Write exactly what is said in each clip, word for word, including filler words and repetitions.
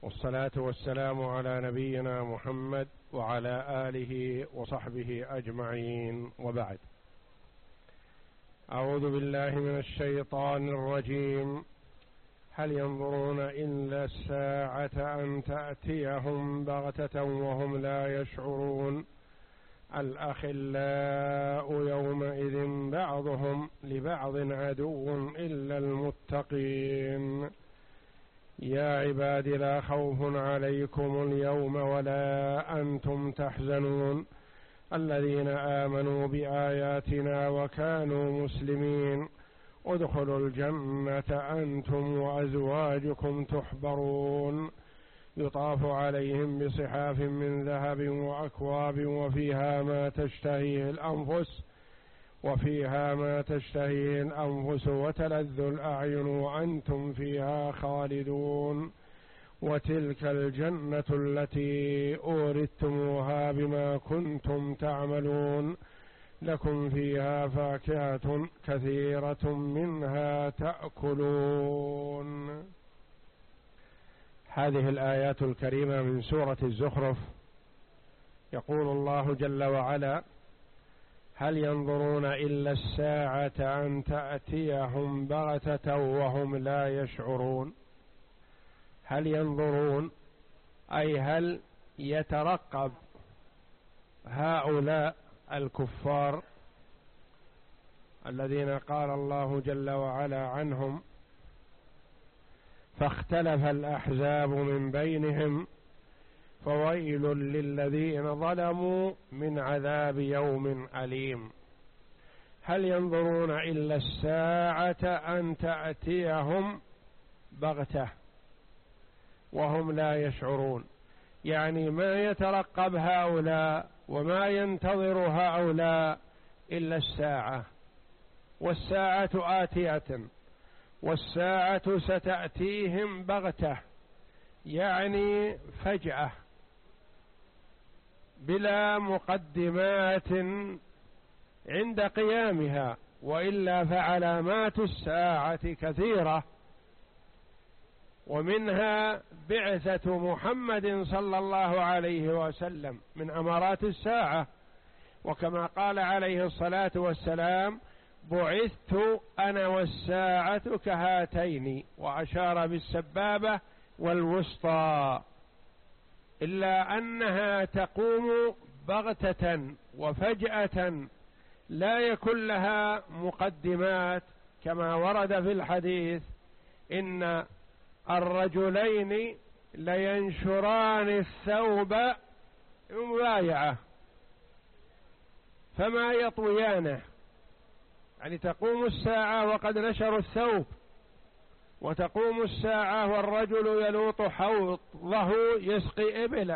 والصلاة والسلام على نبينا محمد وعلى آله وصحبه أجمعين، وبعد. أعوذ بالله من الشيطان الرجيم. هل ينظرون إلا الساعة أن تأتيهم بغتة وهم لا يشعرون الأخلاء يومئذ بعضهم لبعض عدو إلا المتقين. يا عباد لا خوف عليكم اليوم ولا أنتم تحزنون الذين آمنوا بآياتنا وكانوا مسلمين ادخلوا الجنة أنتم وأزواجكم تحبرون يطاف عليهم بصحاف من ذهب وأكواب وفيها ما تشتهيه الأنفس وفيها ما تشتهيه الأنفس وتلذ الأعين وأنتم فيها خالدون وتلك الجنة التي أورثتموها بما كنتم تعملون لكم فيها فاكهة كثيرة منها تأكلون. هذه الآيات الكريمة من سورة الزخرف. يقول الله جل وعلا: هل ينظرون إلا الساعة أن تأتيهم بغتة وهم لا يشعرون. هل ينظرون أي هل يترقب هؤلاء الكفار الذين قال الله جل وعلا عنهم: فاختلف الأحزاب من بينهم فويل للذين ظلموا من عذاب يوم أليم. هل ينظرون إلا الساعة أن تأتيهم بغتة وهم لا يشعرون، يعني ما يترقب هؤلاء وما ينتظر هؤلاء إلا الساعة، والساعة آتية، والساعة ستأتيهم بغتة، يعني فجأة بلا مقدمات عند قيامها، وإلا فعلامات الساعة كثيرة، ومنها بعثة محمد صلى الله عليه وسلم من أمارات الساعة، وكما قال عليه الصلاة والسلام: بعثت أنا والساعة كهاتين، وأشار بالسبابة والوسطى، إلا أنها تقوم بغتة وفجأة لا يكون لها مقدمات، كما ورد في الحديث: إن الرجلين لينشران الثوب مبايعة فما يطويانه، يعني تقوم الساعة وقد نشروا الثوب، وتقوم الساعة والرجل يلوط حوضه يسقي إبله،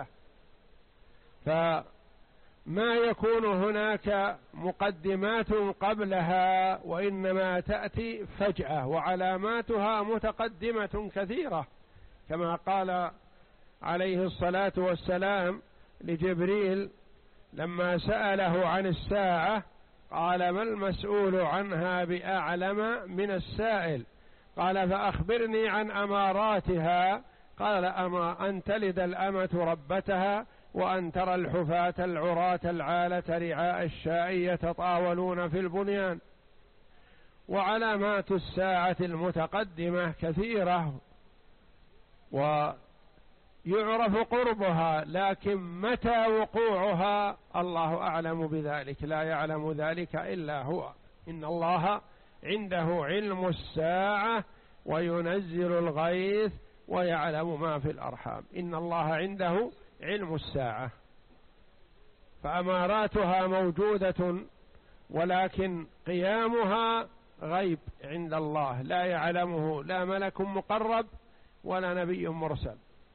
فما يكون هناك مقدمات قبلها، وإنما تأتي فجأة، وعلاماتها متقدمة كثيرة، كما قال عليه الصلاة والسلام لجبريل لما سأله عن الساعة قال: ما المسؤول عنها بأعلم من السائل؟ قال: فأخبرني عن أماراتها. قال: أما أن تلد الأمة ربتها، وأن ترى الحفاة العراة العالة رعاء الشاء يتطاولون في البنيان. وعلامات الساعة المتقدمة كثيرة ويعرف قربها، لكن متى وقوعها الله أعلم بذلك، لا يعلم ذلك إلا هو. إن الله عنده علم الساعة وينزل الغيث ويعلم ما في الأرحام. إن الله عنده علم الساعة، فأماراتها موجودة، ولكن قيامها غيب عند الله، لا يعلمه لا ملك مقرب ولا نبي مرسل.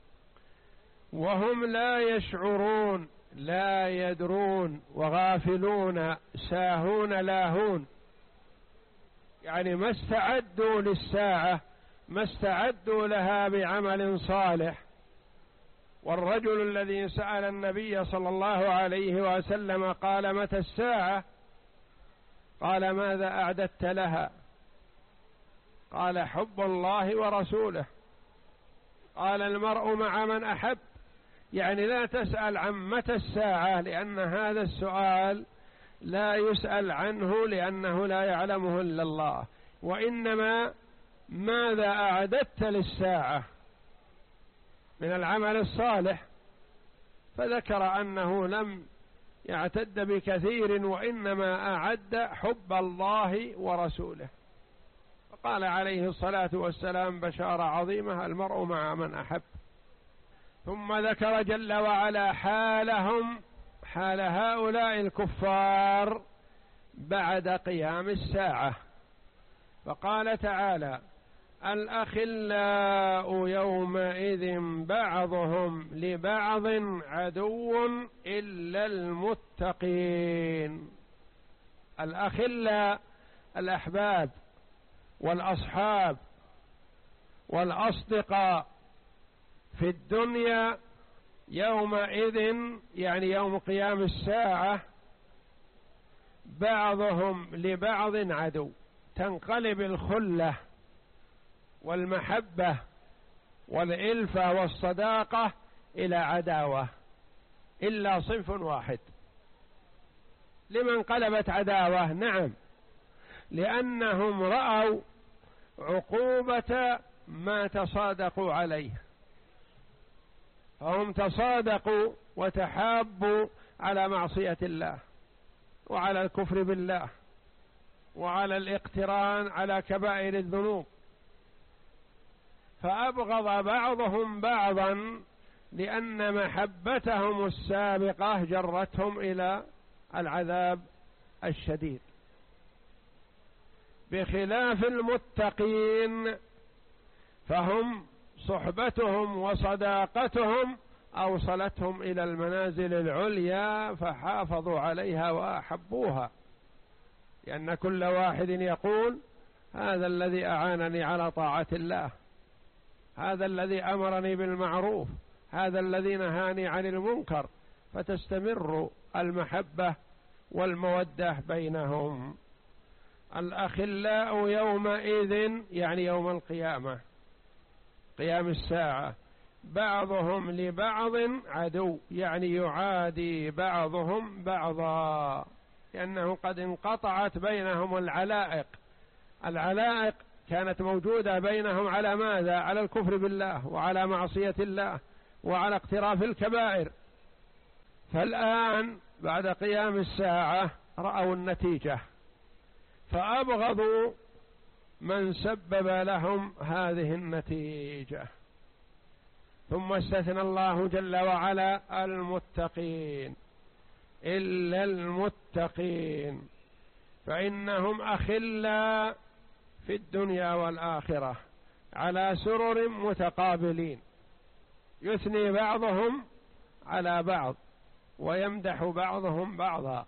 وهم لا يشعرون، لا يدرون، وغافلون ساهون لاهون، يعني ما استعدوا للساعة، ما استعدوا لها بعمل صالح. والرجل الذي سأل النبي صلى الله عليه وسلم قال: متى الساعة؟ قال: ماذا أعددت لها؟ قال: حب الله ورسوله. قال المرء مع من أحب، يعني لا تسأل عن متى الساعة، لأن هذا السؤال لا يسأل عنه لأنه لا يعلمه إلا الله، وإنما ماذا أعددت للساعة من العمل الصالح، فذكر أنه لم يعتد بكثير وإنما أعد حب الله ورسوله، فقال عليه الصلاة والسلام بشارة عظيمة: المرء مع من أحب. ثم ذكر جل وعلا حالهم، حال هؤلاء الكفار بعد قيام الساعة، فقال تعالى: الأخلاء يومئذ بعضهم لبعض عدو إلا المتقين. الأخلاء الأحباب والأصحاب والأصدقاء في الدنيا يومئذ، يعني يوم قيام الساعة، بعضهم لبعض عدو، تنقلب الخلة والمحبة والإلفة والصداقة إلى عداوة، إلا صنف واحد. لمن انقلبت عداوة؟ نعم، لأنهم رأوا عقوبة ما تصادقوا عليه، فهم تصادقوا وتحابوا على معصية الله وعلى الكفر بالله وعلى الاقتران على كبائر الذنوب، فأبغض بعضهم بعضا لأن محبتهم السابقة جرتهم إلى العذاب الشديد، بخلاف المتقين فهم صحبتهم وصداقتهم أوصلتهم إلى المنازل العليا فحافظوا عليها وأحبوها، لأن كل واحد يقول: هذا الذي أعانني على طاعة الله، هذا الذي أمرني بالمعروف، هذا الذي نهاني عن المنكر، فتستمر المحبة والمودة بينهم. الأخلاء يومئذ، يعني يوم القيامة، قيام الساعة، بعضهم لبعض عدو، يعني يعادي بعضهم بعضا، لأنه قد انقطعت بينهم العلائق. العلائق كانت موجودة بينهم على ماذا؟ على الكفر بالله وعلى معصية الله وعلى اقتراف الكبائر، فالآن بعد قيام الساعة رأوا النتيجة فأبغضوا من سبب لهم هذه النتيجة. ثم استثنى الله جل وعلا المتقين، إلا المتقين فإنهم أخلاء في الدنيا والآخرة على سرر متقابلين، يثني بعضهم على بعض ويمدح بعضهم بعضا.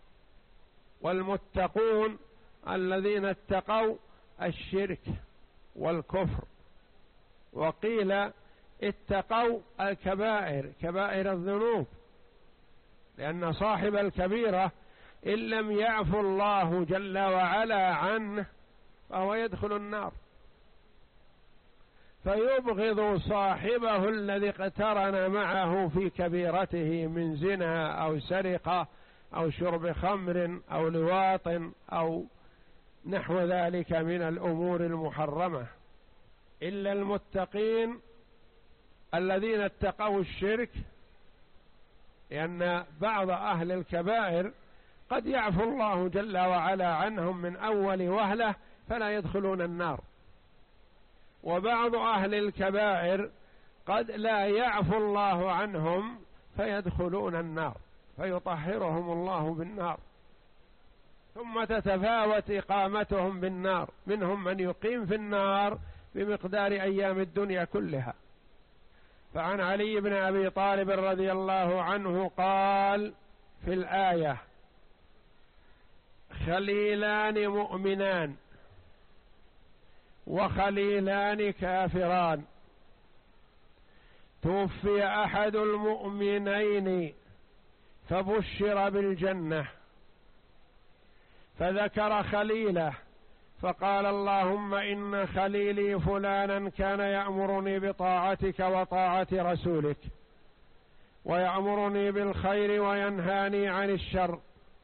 والمتقون الذين اتقوا الشرك والكفر، وقيل اتقوا الكبائر، كبائر الذنوب، لأن صاحب الكبيرة إن لم يعفو الله جل وعلا عنه فهو يدخل النار، فيبغض صاحبه الذي اقترن معه في كبيرته من زنا أو سرقة أو شرب خمر أو لواط أو نحو ذلك من الأمور المحرمة. إلا المتقين الذين اتقوا الشرك، لأن بعض أهل الكبائر قد يعفو الله جل وعلا عنهم من أول وهلة فلا يدخلون النار، وبعض أهل الكبائر قد لا يعفو الله عنهم فيدخلون النار فيطهرهم الله بالنار، ثم تتفاوت إقامتهم بالنار، منهم من يقيم في النار بمقدار أيام الدنيا كلها. فعن علي بن أبي طالب رضي الله عنه قال في الآية: خليلان مؤمنان وخليلان كافران، توفي أحد المؤمنين فبشر بالجنة، فذكر خليله فقال اللهم إن خليلي فلانا كان يأمرني بطاعتك وطاعة رسولك، ويأمرني بالخير وينهاني عن الشر،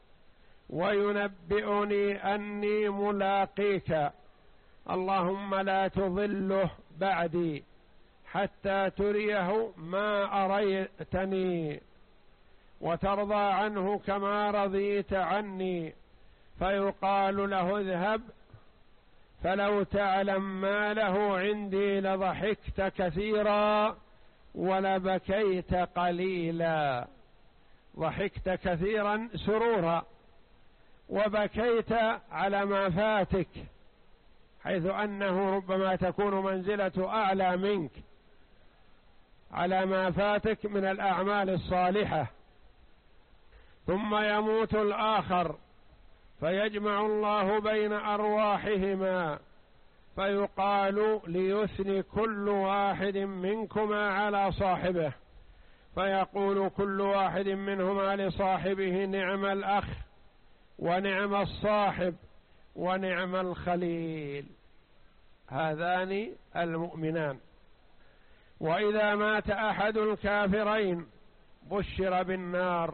وينبئني أني ملاقيك، اللهم لا تضله بعدي حتى تريه ما أريتني وترضى عنه كما رضيت عني. فيقال له اذهب فلو تعلم ما له عندي لضحكت كثيرا ولبكيت قليلا. ضحكت كثيرا سرورا، وبكيت على ما فاتك، حيث أنه ربما تكون منزلة أعلى منك على ما فاتك من الأعمال الصالحة. ثم يموت الآخر فيجمع الله بين أرواحهما فيقال ليثني كل واحد منكما على صاحبه، فيقول كل واحد منهما لصاحبه نعم الأخ ونعم الصاحب ونعم الخليل، هذان المؤمنان. وإذا مات أحد الكافرين بشر بالنار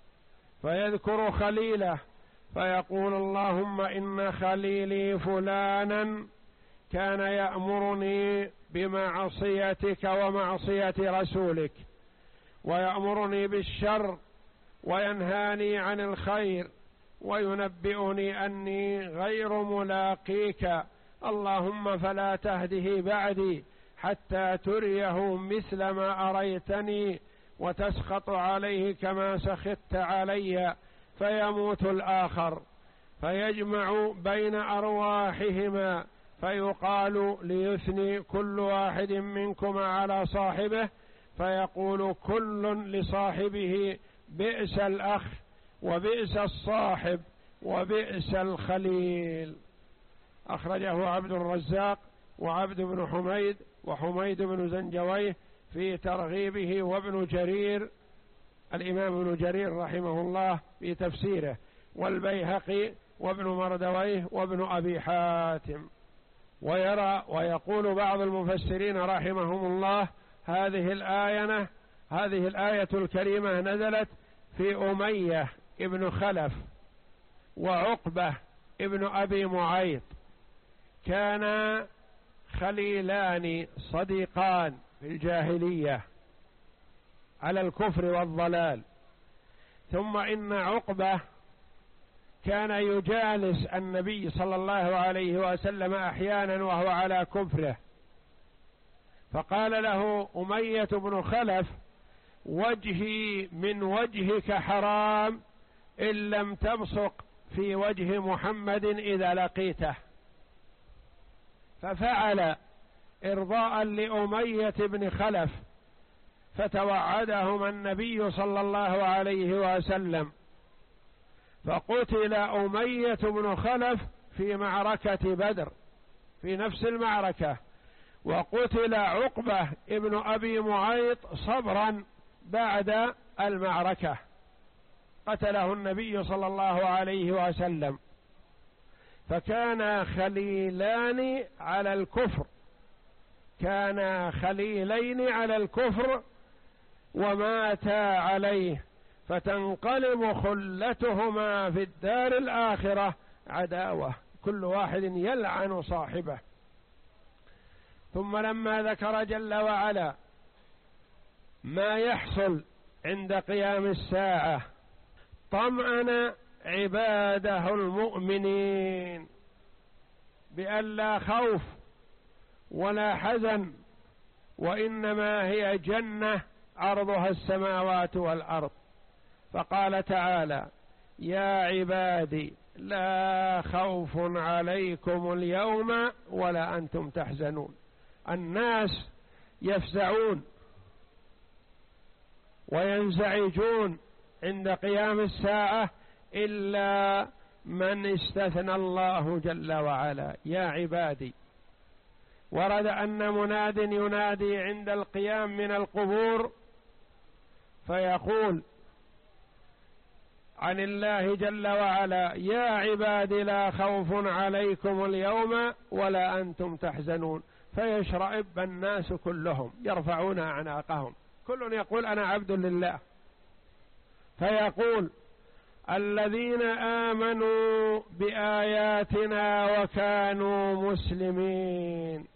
فيذكر خليله فيقول اللهم إن خليلي فلانا كان يأمرني بمعصيتك ومعصية رسولك، ويأمرني بالشر وينهاني عن الخير، وينبئني أني غير ملاقيك، اللهم فلا تهده بعدي حتى تريه مثل ما أريتني وتسخط عليه كما سخطت علي. فيموت الآخر فيجمع بين أرواحهما فيقال ليثني كل واحد منكما على صاحبه، فيقول كل لصاحبه بئس الأخ وبئس الصاحب وبئس الخليل. أخرجه عبد الرزاق وعبد بن حميد وحميد بن زنجويه في ترغيبه، وابن جرير الإمام ابن جرير رحمه الله في تفسيره، والبيهقي وابن مردويه وابن أبي حاتم. ويرى ويقول بعض المفسرين رحمهم الله هذه الآية هذه الآية الكريمة نزلت في أمية ابن خلف وعقبة ابن أبي معيط، كانا خليلان صديقان في الجاهلية على الكفر والضلال. ثم إن عقبة كان يجالس النبي صلى الله عليه وسلم أحيانا وهو على كفره، فقال له أمية بن خلف وجهي من وجهك حرام إن لم تبصق في وجه محمد إذا لقيته، ففعل إرضاء لأمية بن خلف، فتوعدهما النبي صلى الله عليه وسلم، فقتل أمية بن خلف في معركة بدر في نفس المعركة، وقتل عقبة ابن أبي معيط صبرا بعد المعركة، قتله النبي صلى الله عليه وسلم. فكانا خليلان على الكفر، كانا خليلين على الكفر وماتا عليه، فتنقلب خلتهما في الدار الآخرة عداوة، كل واحد يلعن صاحبه. ثم لما ذكر جل وعلا ما يحصل عند قيام الساعة طمأن عباده المؤمنين بأن لا خوف ولا حزن، وإنما هي جنة عرضها السماوات والأرض. فقال تعالى يا عبادي لا خوف عليكم اليوم ولا أنتم تحزنون. الناس يفزعون وينزعجون عند قيام الساعة إلا من استثنى الله جل وعلا يا عبادي. ورد أن مناد ينادي عند القيام من القبور فيقول عن الله جل وعلا: يا عباد لا خوف عليكم اليوم ولا أنتم تحزنون، فيشرئب الناس كلهم يرفعون أعناقهم، كل يقول أنا عبد لله، فيقول: الذين آمنوا بآياتنا وكانوا مسلمين،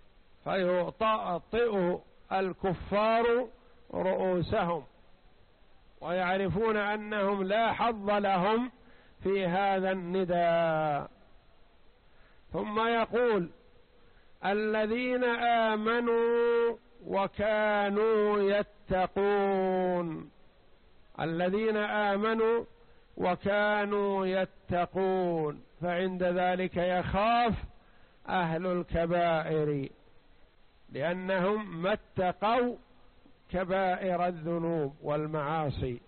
فيطأطئ الكفار رؤوسهم ويعرفون أنهم لا حظ لهم في هذا النداء. ثم يقول: الذين آمنوا وكانوا يتقون، الذين آمنوا وكانوا يتقون، فعند ذلك يخاف أهل الكبائر لأنهم ما اتقوا كبائر الذنوب والمعاصي،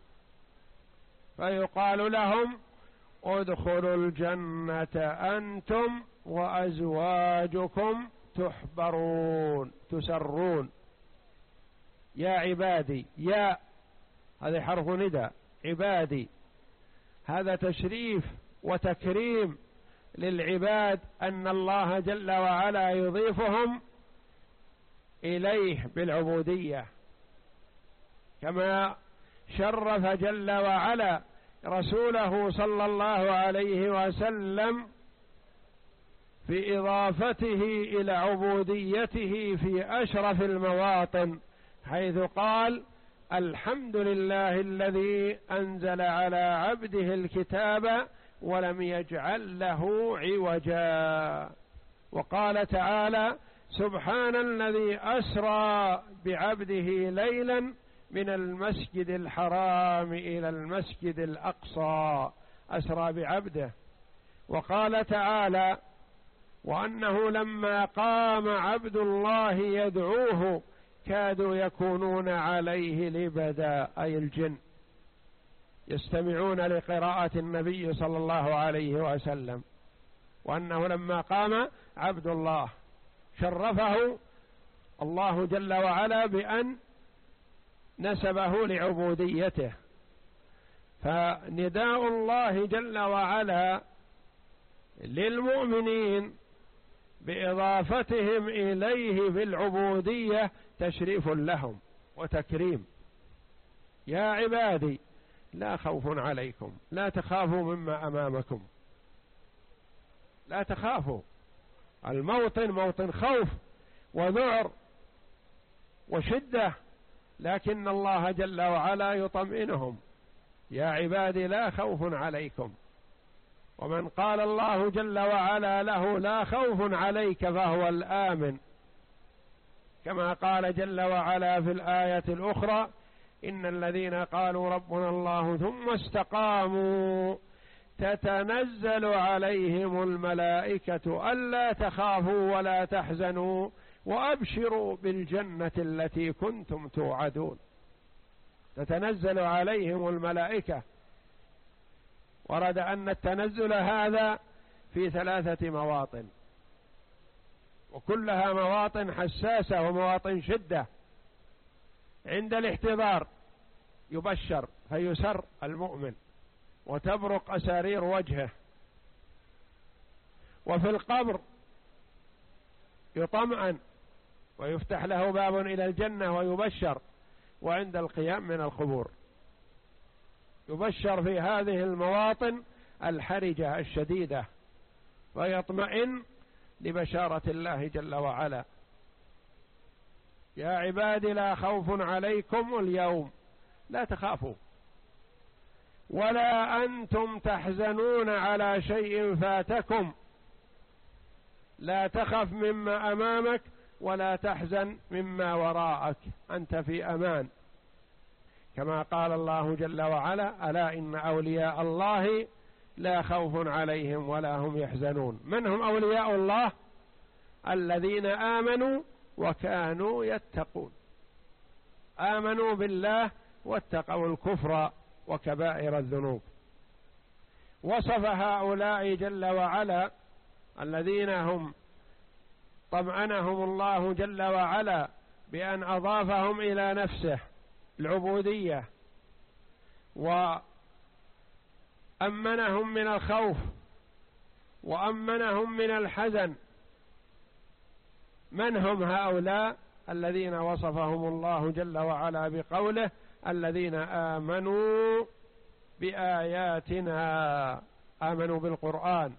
فيقال لهم: ادخلوا الجنة أنتم وأزواجكم تحبرون تسرون. يا عبادي، يا هذا حرف نداء، عبادي هذا تشريف وتكريم للعباد، أن الله جل وعلا يضيفهم إليه بالعبودية، كما شرف جل وعلا رسوله صلى الله عليه وسلم في إضافته إلى عبوديته في أشرف المواطن، حيث قال: الحمد لله الذي أنزل على عبده الكتاب ولم يجعل له عوجا. وقال تعالى: سبحان الذي أسرى بعبده ليلا من المسجد الحرام إلى المسجد الأقصى، أسرى بعبده. وقال تعالى: وأنه لما قام عبد الله يدعوه كادوا يكونون عليه لبدا، أي الجن يستمعون لقراءة النبي صلى الله عليه وسلم. وأنه لما قام عبد الله شرفه الله جل وعلا بأن نسبه لعبوديته، فنداء الله جل وعلا للمؤمنين بإضافتهم إليه بالعبودية تشريف لهم وتكريم. يا عبادي لا خوف عليكم، لا تخافوا مما أمامكم، لا تخافوا. الموطن موطن خوف وذعر وشدة، لكن الله جل وعلا يطمئنهم: يا عبادي لا خوف عليكم. ومن قال الله جل وعلا له لا خوف عليك فهو الآمن، كما قال جل وعلا في الآية الأخرى: إن الذين قالوا ربنا الله ثم استقاموا تتنزل عليهم الملائكة ألا تخافوا ولا تحزنوا وأبشروا بالجنة التي كنتم توعدون. تتنزل عليهم الملائكة، ورد أن التنزل هذا في ثلاثة مواطن، وكلها مواطن حساسة ومواطن شدة. عند الاحتضار يبشر فيسر المؤمن وتبرق أسارير وجهه، وفي القبر يطمئن ويفتح له باب إلى الجنة ويبشر، وعند القيام من القبور يبشر في هذه المواطن الحرجة الشديدة، ويطمئن لبشارة الله جل وعلا: يا عبادي لا خوف عليكم اليوم، لا تخافوا ولا أنتم تحزنون على شيء فاتكم، لا تخف مما أمامك ولا تحزن مما وراءك، أنت في أمان. كما قال الله جل وعلا: ألا إن أولياء الله لا خوف عليهم ولا هم يحزنون. من هم أولياء الله؟ الذين آمنوا وكانوا يتقون، آمنوا بالله واتقوا الكفر وكبائر الذنوب. وصف هؤلاء جل وعلا الذين هم طمأنهم الله جل وعلا بأن أضافهم إلى نفسه العبودية أمنهم من الخوف وأمنهم من الحزن. من هم هؤلاء الذين وصفهم الله جل وعلا بقوله الذين آمنوا بآياتنا، آمنوا بالقرآن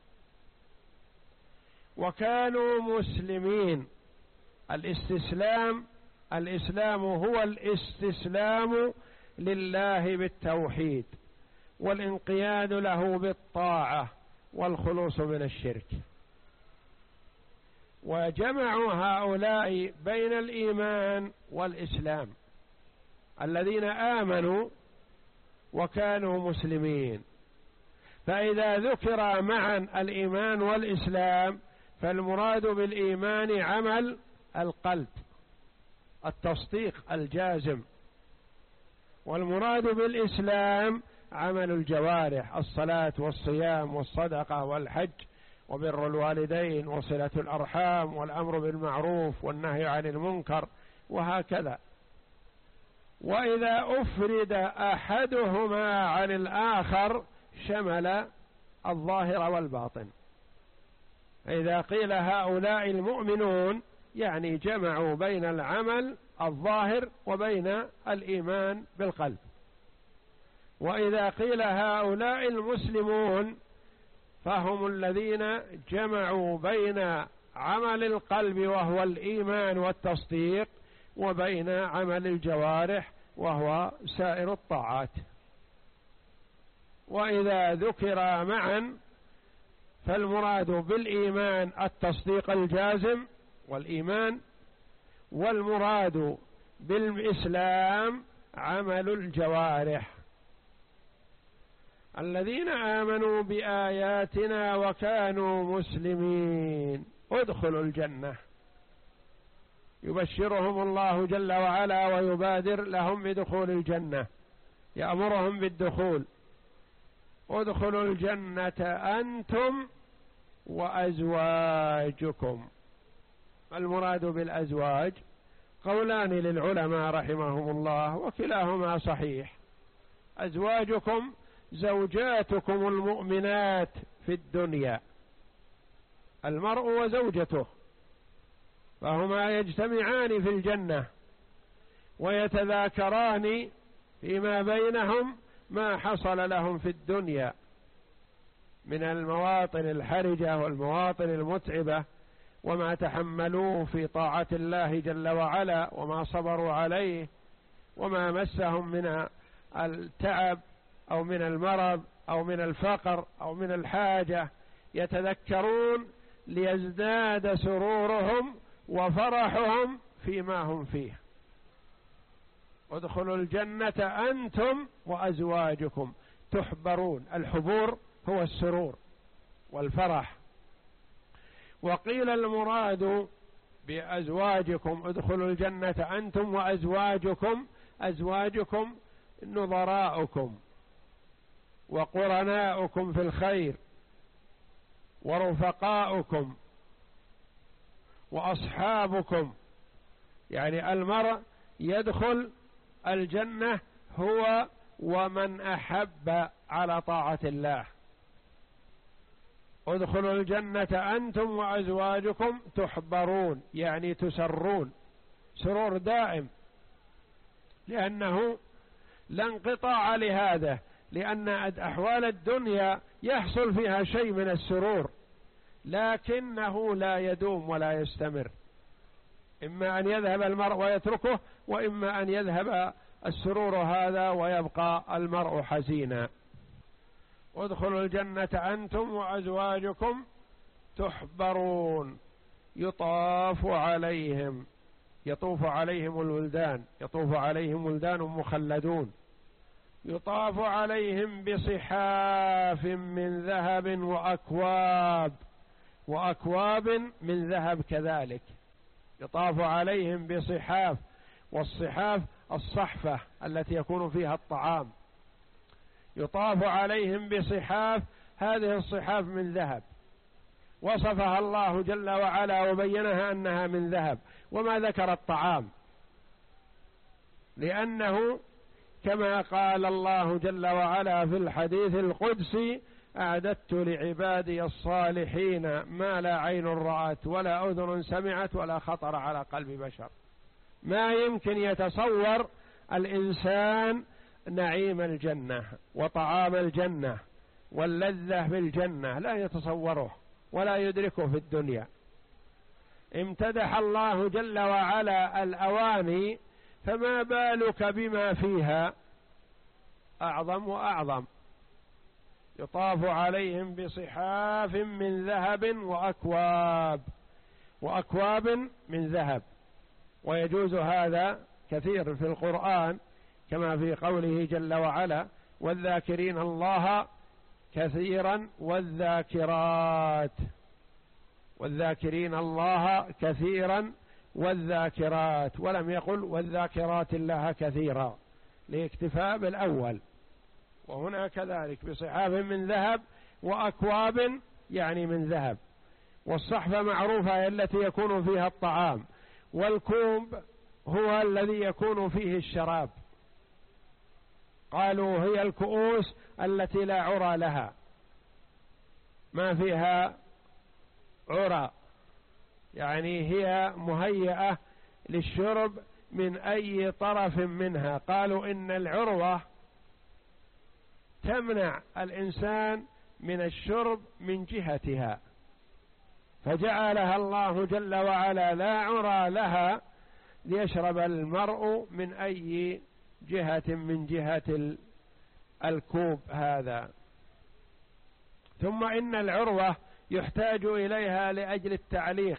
وكانوا مسلمين. الاستسلام، الإسلام هو الاستسلام لله بالتوحيد والانقياد له بالطاعة والخلوص من الشرك. وجمعوا هؤلاء بين الإيمان والإسلام، الذين آمنوا وكانوا مسلمين. فإذا ذكر معا الإيمان والإسلام فالمراد بالإيمان عمل القلب، التصديق الجازم، والمراد بالإسلام عمل الجوارح، الصلاة والصيام والصدقة والحج وبر الوالدين وصلة الأرحام والأمر بالمعروف والنهي عن المنكر وهكذا. وإذا أفرد أحدهما عن الآخر شمل الظاهر والباطن. إذا قيل هؤلاء المؤمنون يعني جمعوا بين العمل الظاهر وبين الإيمان بالقلب. وإذا قيل هؤلاء المسلمون فهم الذين جمعوا بين عمل القلب وهو الإيمان والتصديق وبين عمل الجوارح وهو سائر الطاعات. وإذا ذكر معا فالمراد بالإيمان التصديق الجازم والإيمان، والمراد بالإسلام عمل الجوارح. الذين آمنوا بآياتنا وكانوا مسلمين ادخلوا الجنة، يبشرهم الله جل وعلا ويبادر لهم بدخول الجنة، يأمرهم بالدخول. ادخلوا الجنة أنتم وأزواجكم. المراد بالأزواج قولان للعلماء رحمهم الله وكلاهما صحيح. أزواجكم زوجاتكم المؤمنات في الدنيا، المرء وزوجته، فهما يجتمعان في الجنة ويتذاكران فيما بينهم ما حصل لهم في الدنيا من المواطن الحرجة والمواطن المتعبة، وما تحملوه في طاعة الله جل وعلا وما صبروا عليه، وما مسهم من التعب أو من المرض أو من الفقر أو من الحاجة، يتذكرون ليزداد سرورهم وفرحهم فيما هم فيه. ادخلوا الجنة أنتم وأزواجكم تحبرون. الحبور هو السرور والفرح. وقيل المراد بأزواجكم ادخلوا الجنة أنتم وأزواجكم، أزواجكم نظراؤكم وقرناؤكم في الخير ورفقاؤكم وأصحابكم. يعني المرء يدخل الجنة هو ومن أحب على طاعة الله. ادخلوا الجنة أنتم وأزواجكم تحبرون، يعني تسرون سرور دائم، لأنه لا انقطاع لهذا، لأن أحوال الدنيا يحصل فيها شيء من السرور لكنه لا يدوم ولا يستمر، إما أن يذهب المرء ويتركه، وإما أن يذهب السرور هذا ويبقى المرء حزينا. ادخلوا الجنة أنتم وأزواجكم تحبرون يطاف عليهم، يطوف عليهم الولدان، يطوف عليهم ولدان مخلدون، يطاف عليهم بصحاف من ذهب وأكواب، وأكواب من ذهب كذلك. يطاف عليهم بصحاف، والصحاف الصحفة التي يكون فيها الطعام. يطاف عليهم بصحاف، هذه الصحاف من ذهب، وصفها الله جل وعلا وبينها أنها من ذهب، وما ذكر الطعام، لأنه كما قال الله جل وعلا في الحديث القدسي: أعددت لعبادي الصالحين ما لا عين رأت ولا أذن سمعت ولا خطر على قلب بشر. ما يمكن يتصور الإنسان نعيم الجنة وطعام الجنة واللذة في الجنة، لا يتصوره ولا يدركه في الدنيا. امتدح الله جل وعلا الأواني، فما بالك بما فيها أعظم وأعظم. يطاف عليهم بصحاف من ذهب وأكواب وأكواب من ذهب. ويجوز هذا كثير في القرآن، كما في قوله جل وعلا: والذاكرين الله كثيرا والذاكرات، والذاكرين الله كثيرا والذاكرات، ولم يقل والذاكرات الله كثيرا لاكتفاء بالأول. وهنا كذلك بصحاف من ذهب وأكواب يعني من ذهب. والصحفة معروفة التي يكون فيها الطعام، والكوب هو الذي يكون فيه الشراب. قالوا هي الكؤوس التي لا عرى لها، ما فيها عرى، يعني هي مهيئة للشرب من أي طرف منها. قالوا إن العروة تمنع الإنسان من الشرب من جهتها، فجعلها الله جل وعلا لا عرى لها ليشرب المرء من أي جهة من جهة الكوب هذا. ثم إن العروة يحتاج إليها لأجل التعليق،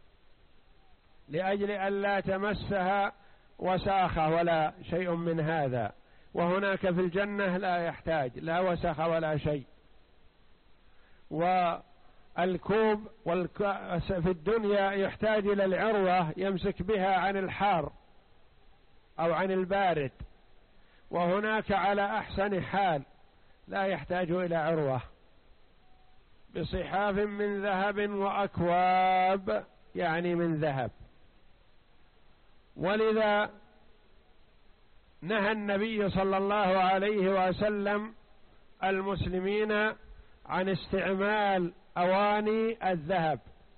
لأجل أن لا تمسها وساخة ولا شيء من هذا. وهناك في الجنة لا يحتاج لا وسخ ولا شيء. والكوب في الدنيا يحتاج إلى العروة يمسك بها عن الحار أو عن البارد، وهناك على أحسن حال لا يحتاج إلى عروة. بصحاف من ذهب وأكواب يعني من ذهب. ولذا نهى النبي صلى الله عليه وسلم المسلمين عن استعمال أواني الذهب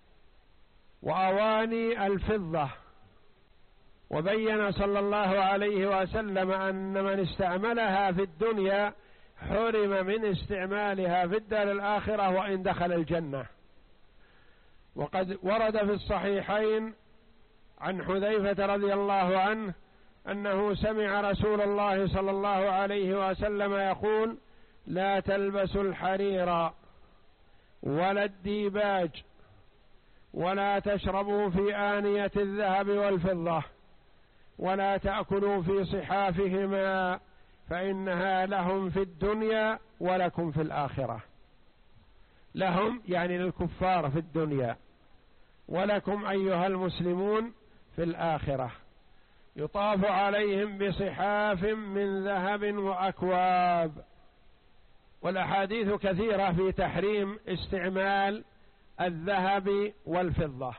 وأواني الفضة، وبين صلى الله عليه وسلم أن من استعملها في الدنيا حرم من استعمالها في الدار الآخرة وإن دخل الجنة. وقد ورد في الصحيحين عن حذيفة رضي الله عنه أنه سمع رسول الله صلى الله عليه وسلم يقول: لا تلبسوا الحرير ولا الديباج ولا تشربوا في آنية الذهب والفضة ولا تأكلوا في صحافهما فإنها لهم في الدنيا ولكم في الآخرة. لهم يعني للكفار في الدنيا، ولكم أيها المسلمون في الآخرة. يطاف عليهم بصحاف من ذهب وأكواب. والأحاديث كثيرة في تحريم استعمال الذهب والفضة.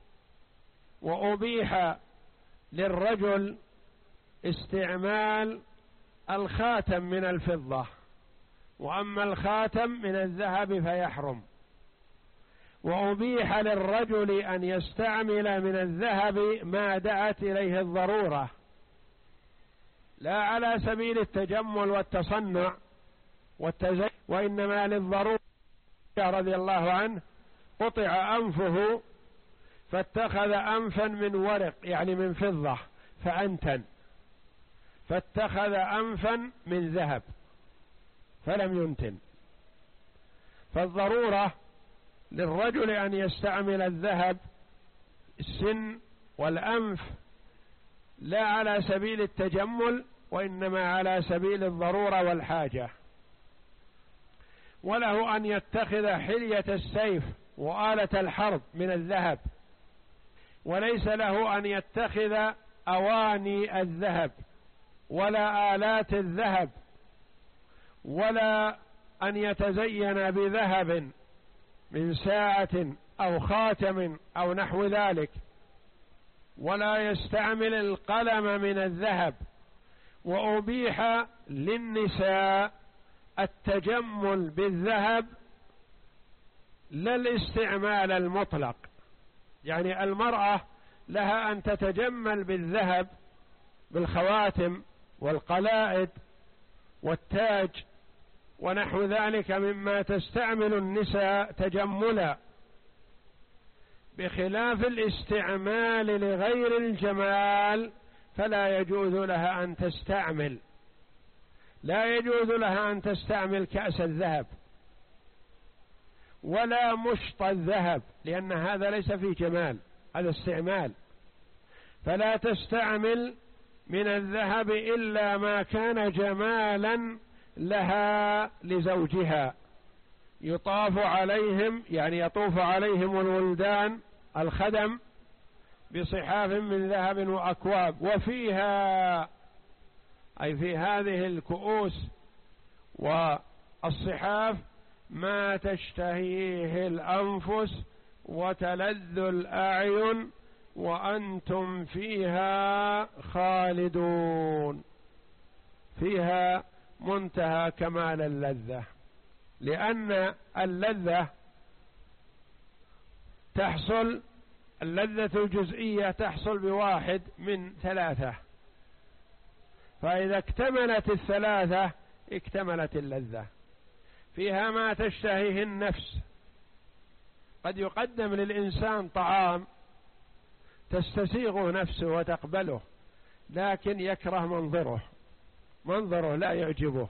وأبيح للرجل استعمال الخاتم من الفضة، وأما الخاتم من الذهب فيحرم. وأبيح للرجل أن يستعمل من الذهب ما دعت إليه الضرورة، لا على سبيل التجمل والتصنع والتزين، وإنما للضرورة. رضي الله عنه قطع أنفه فاتخذ أنفا من ورق يعني من فضة فأنتن، فاتخذ أنفا من ذهب فلم ينتن. فالضرورة للرجل أن يستعمل الذهب السن والأنف لا على سبيل التجمل وإنما على سبيل الضرورة والحاجة. وله أن يتخذ حلية السيف وآلة الحرب من الذهب، وليس له أن يتخذ أواني الذهب ولا آلات الذهب، ولا أن يتزين بذهب من ساعة أو خاتم أو نحو ذلك، ولا يستعمل القلم من الذهب، وأبيح للنساء التجمل بالذهب لا الاستعمال المطلق، يعني المرأة لها أن تتجمل بالذهب بالخواتم والقلائد والتاج ونحو ذلك مما تستعمل النساء تجملا، بخلاف الاستعمال لغير الجمال فلا يجوز لها أن تستعمل، لا يجوز لها أن تستعمل كأس الذهب ولا مشط الذهب، لأن هذا ليس فيه جمال، هذا استعمال، فلا تستعمل من الذهب إلا ما كان جمالا لها لزوجها، يطاف عليهم يعني يطوف عليهم الولدان الخدم بصحاف من ذهب وأكواب، وفيها أي في هذه الكؤوس والصحاف ما تشتهيه الأنفس وتلذ الأعين وأنتم فيها خالدون، فيها منتهى كمال اللذة، لأن اللذة تحصل، اللذة الجزئية تحصل بواحد من ثلاثة، فإذا اكتملت الثلاثة اكتملت اللذة. فيها ما تشتهيه النفس، قد يقدم للإنسان طعام تستسيغه نفسه وتقبله، لكن يكره منظره، منظره لا يعجبه،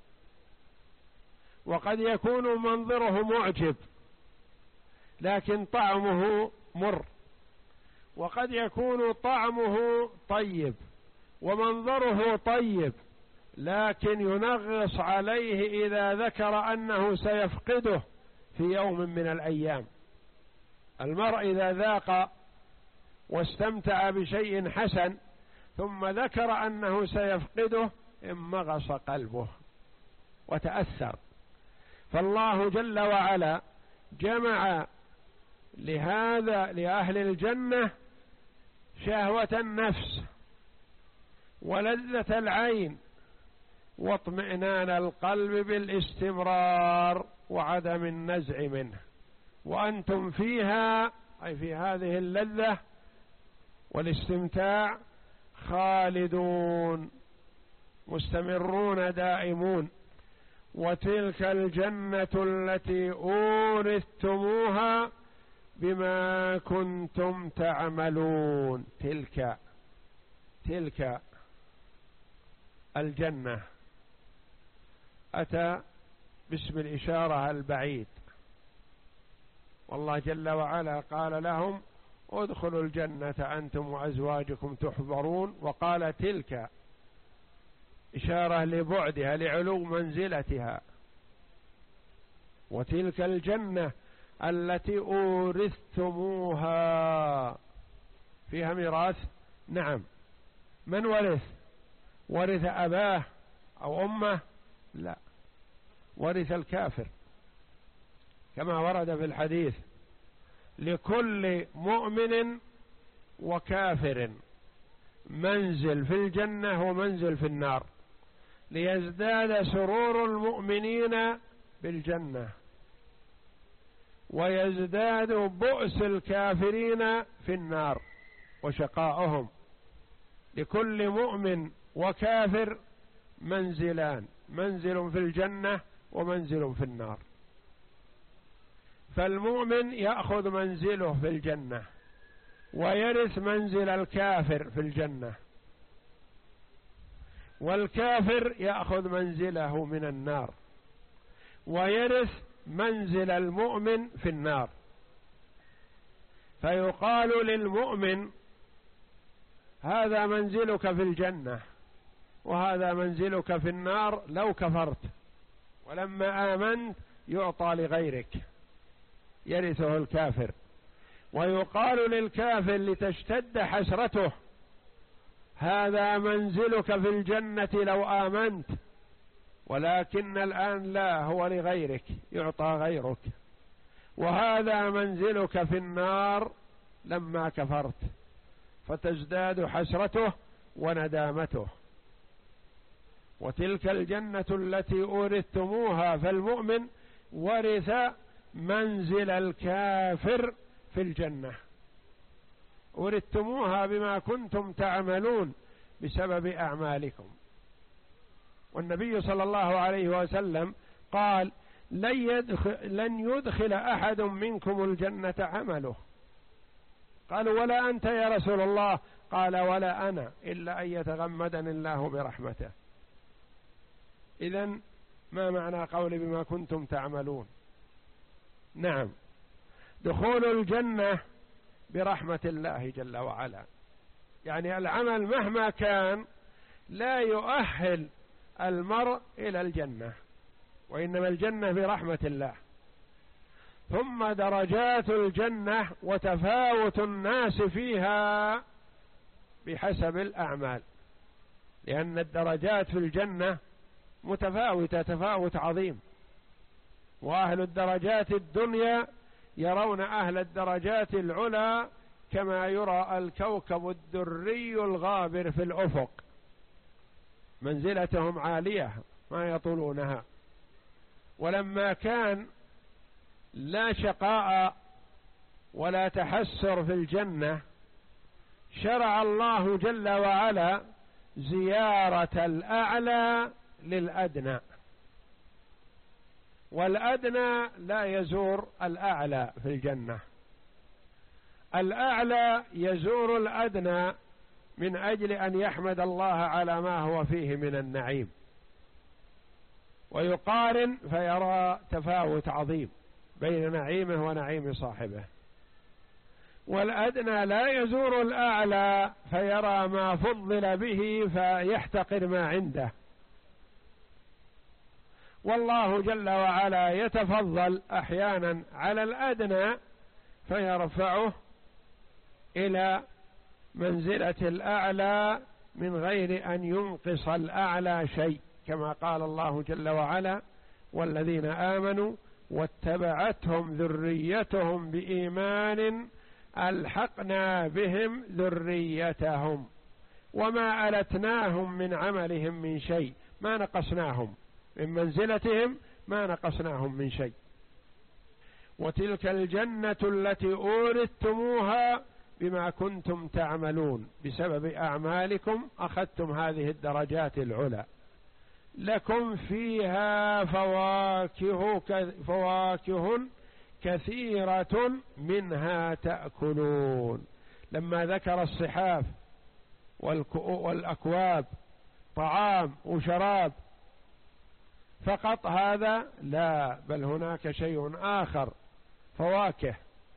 وقد يكون منظره معجب لكن طعمه مر، وقد يكون طعمه طيب ومنظره طيب لكن ينغص عليه إذا ذكر أنه سيفقده في يوم من الأيام. المرء إذا ذاق واستمتع بشيء حسن ثم ذكر أنه سيفقده انمغص قلبه وتأثر. فالله جل وعلا جمع لهذا لأهل الجنة شهوة النفس ولذة العين واطمئنان القلب بالاستمرار وعدم النزع منه، وأنتم فيها أي في هذه اللذة والاستمتاع خالدون مستمرون دائمون. وتلك الجنة التي أورثتموها بما كنتم تعملون. تلك تلك الجنة أتى باسم الإشارة البعيد، والله جل وعلا قال لهم ادخلوا الجنة أنتم وأزواجكم تحبرون، وقال تلك إشارة لبعدها لعلو منزلتها. وتلك الجنة التي أورثتموها فيها ميراث، نعم. من ورث؟ ورث أباه أو أمه؟ لا، ورث الكافر كما ورد في الحديث لكل مؤمن وكافر منزل في الجنة ومنزل في النار، ليزداد سرور المؤمنين بالجنة ويزداد بؤس الكافرين في النار وشقاؤهم. لكل مؤمن وكافر منزلان، منزل في الجنة ومنزل في النار، فالمؤمن يأخذ منزله في الجنة ويرث منزل الكافر في الجنة، والكافر يأخذ منزله من النار ويرث منزل المؤمن في النار. فيقال للمؤمن هذا منزلك في الجنة وهذا منزلك في النار لو كفرت، ولما آمنت يعطى لغيرك يرثه الكافر. ويقال للكافر لتشتد حسرته هذا منزلك في الجنة لو آمنت، ولكن الآن لا، هو لغيرك يعطى غيرك. وهذا منزلك في النار لما كفرت، فتزداد حسرته وندامته. وتلك الجنة التي أورثتموها، فالمؤمن ورث منزل الكافر في الجنة، أورثتموها بما كنتم تعملون بسبب أعمالكم. والنبي صلى الله عليه وسلم قال: لن يدخل, لن يدخل أحد منكم الجنة عمله. قالوا: ولا أنت يا رسول الله؟ قال: ولا أنا، إلا أن يتغمدني الله برحمته. إذن ما معنى قول بما كنتم تعملون؟ نعم، دخول الجنة برحمة الله جل وعلا، يعني العمل مهما كان لا يؤهل المرء إلى الجنة، وإنما الجنة برحمة الله. ثم درجات الجنة وتفاوت الناس فيها بحسب الأعمال، لأن الدرجات في الجنة متفاوتة تفاوت عظيم، وأهل الدرجات الدنيا يرون أهل الدرجات العلى كما يرى الكوكب الدري الغابر في الأفق، منزلتهم عالية ما يطولونها. ولما كان لا شقاء ولا تحسر في الجنة، شرع الله جل وعلا زيارة الأعلى للأدنى، والأدنى لا يزور الأعلى في الجنة، الأعلى يزور الأدنى من أجل أن يحمد الله على ما هو فيه من النعيم، ويقارن فيرى تفاوت عظيم بين نعيمه ونعيم صاحبه. والأدنى لا يزور الأعلى فيرى ما فضل به فيحتقر ما عنده. والله جل وعلا يتفضل أحيانا على الأدنى فيرفعه إلى منزلة الأعلى من غير أن ينقص الأعلى شيء، كما قال الله جل وعلا: والذين آمنوا واتبعتهم ذريتهم بإيمان ألحقنا بهم ذريتهم وما ألتناهم من عملهم من شيء، ما نقصناهم من منزلتهم، ما نقصناهم من شيء. وتلك الجنة التي أورثتموها بما كنتم تعملون، بسبب أعمالكم أخذتم هذه الدرجات العلى. لكم فيها فواكه فواكه كثيرة منها تأكلون. لما ذكر الصحاف والأكواب طعام وشراب فقط هذا لا، بل هناك شيء آخر، فواكه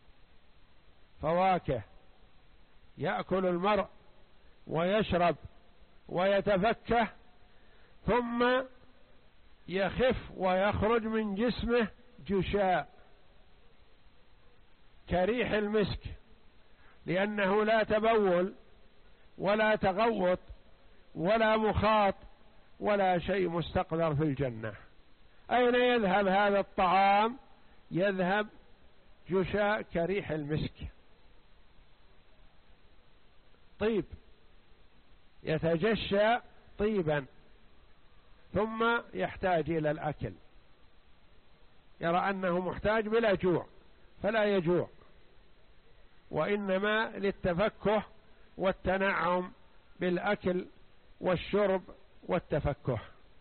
فواكه يأكل المرء ويشرب ويتفكه ثم يخف ويخرج من جسمه جشاء كريح المسك، لأنه لا تبول ولا تغوط ولا مخاط ولا شيء مستقذر في الجنة. أين يذهب هذا الطعام؟ يذهب جشاء كريح المسك، طيب، يتجشى طيبا، ثم يحتاج إلى الأكل، يرى أنه محتاج بلا جوع فلا يجوع، وإنما للتفكه والتنعم بالأكل والشرب والتفكه.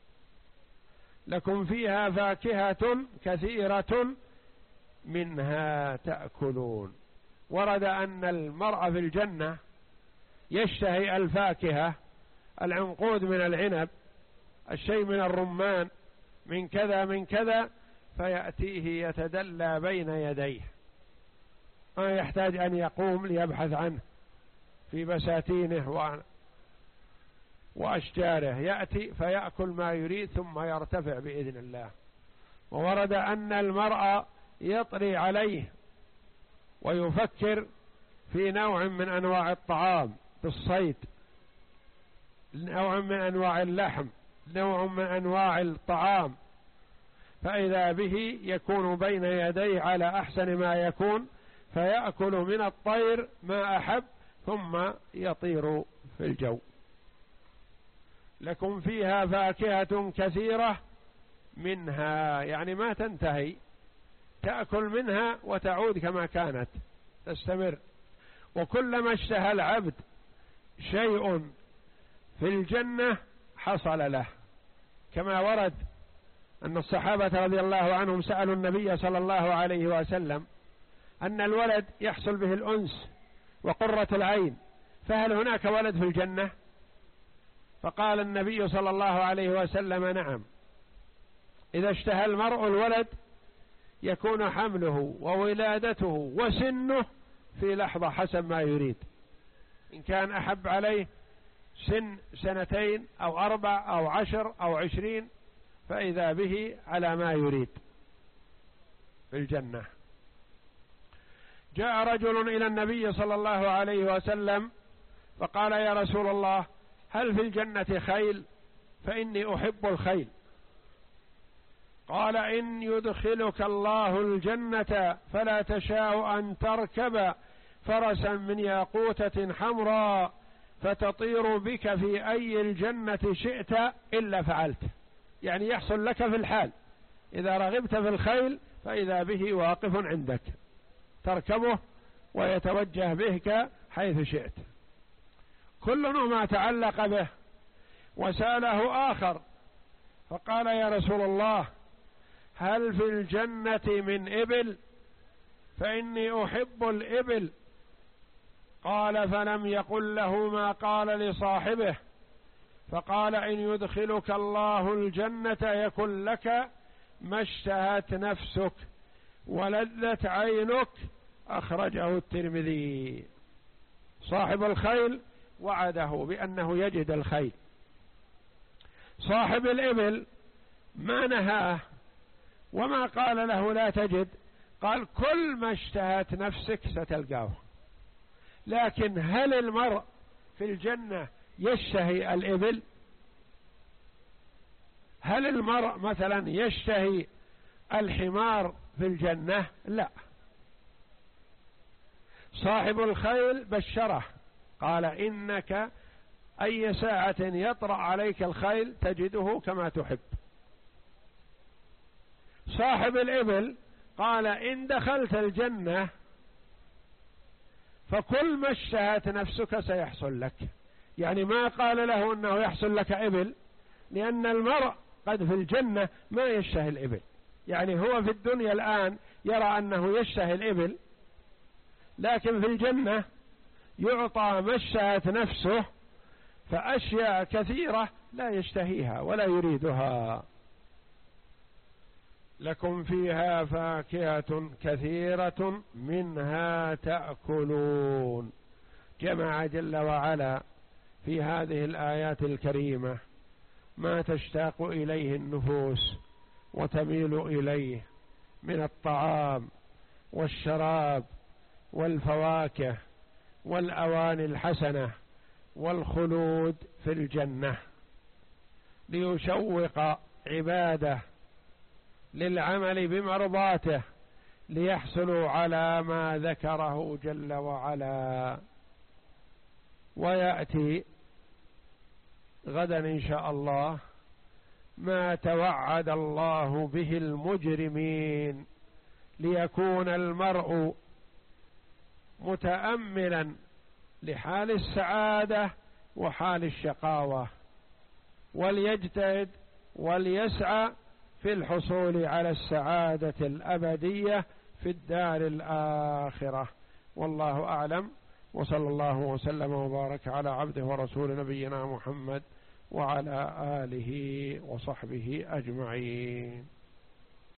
لكم فيها فاكهة كثيرة منها تأكلون. ورد أن المرء في الجنة يشتهي الفاكهة، العنقود من العنب، الشيء من الرمان، من كذا من كذا، فيأتيه يتدلى بين يديه، ما يحتاج أن يقوم ليبحث عنه في بساتينه وأشجاره، يأتي فيأكل ما يريد ثم يرتفع بإذن الله. وورد أن المرء يطري عليه ويفكر في نوع من أنواع الطعام، بالصيد، نوع من أنواع اللحم، نوع من أنواع الطعام، فإذا به يكون بين يديه على أحسن ما يكون، فيأكل من الطير ما أحب ثم يطير في الجو. لكم فيها فاكهة كثيرة منها، يعني ما تنتهي، تأكل منها وتعود كما كانت تستمر. وكلما اشتهى العبد شيء في الجنة حصل له، كما ورد أن الصحابة رضي الله عنهم سألوا النبي صلى الله عليه وسلم أن الولد يحصل به الأنس وقرة العين، فهل هناك ولد في الجنة؟ فقال النبي صلى الله عليه وسلم نعم، إذا اشتهى المرء الولد يكون حمله وولادته وسنه في لحظة حسب ما يريد، إن كان أحب عليه سن سنتين أو أربع أو عشر أو عشرين فإذا به على ما يريد في الجنة. جاء رجل إلى النبي صلى الله عليه وسلم فقال يا رسول الله هل في الجنة خيل؟ فإني أحب الخيل. قال إن يدخلك الله الجنة فلا تشاء أن تركب فرسا من ياقوتة حمراء فتطير بك في أي الجنة شئت إلا فعلت، يعني يحصل لك في الحال إذا رغبت في الخيل فإذا به واقف عندك تركبه ويتوجه بك حيث شئت. كل ما تعلق به. وسأله آخر فقال يا رسول الله هل في الجنة من إبل؟ فإني أحب الإبل. قال فلم يقل له ما قال لصاحبه، فقال إن يدخلك الله الجنة يكن لك ما اشتهت نفسك ولذت عينك. أخرجه الترمذي. صاحب الخيل وعده بأنه يجد الخيل. صاحب الإبل ما نهاه وما قال له لا تجد، قال كل ما اشتهت نفسك ستلقاه. لكن هل المرء في الجنة يشتهي الإبل؟ هل المرء مثلا يشتهي الحمار في الجنة؟ لا. صاحب الخيل بشره قال إنك أي ساعة يطرأ عليك الخيل تجده كما تحب. صاحب الإبل قال إن دخلت الجنة فكل ما اشتهت نفسك سيحصل لك، يعني ما قال له أنه يحصل لك إبل، لأن المرء قد في الجنة ما يشتهي الإبل، يعني هو في الدنيا الآن يرى أنه يشتهي الإبل، لكن في الجنة يعطى ما اشتهت نفسه، فأشياء كثيرة لا يشتهيها ولا يريدها. لكم فيها فاكهة كثيرة منها تأكلون. جمع جل وعلا في هذه الآيات الكريمة ما تشتاق إليه النفوس وتميل إليه من الطعام والشراب والفواكه والأواني الحسنة والخلود في الجنة، ليشوق عباده للعمل بمرضاته ليحصلوا على ما ذكره جل وعلا. ويأتي غدا إن شاء الله ما توعد الله به المجرمين، ليكون المرء متأملا لحال السعادة وحال الشقاوة، وليجتهد وليسعى في الحصول على السعادة الأبدية في الدار الآخرة. والله أعلم، وصلى الله وسلم وبارك على عبده ورسول نبينا محمد وعلى آله وصحبه أجمعين.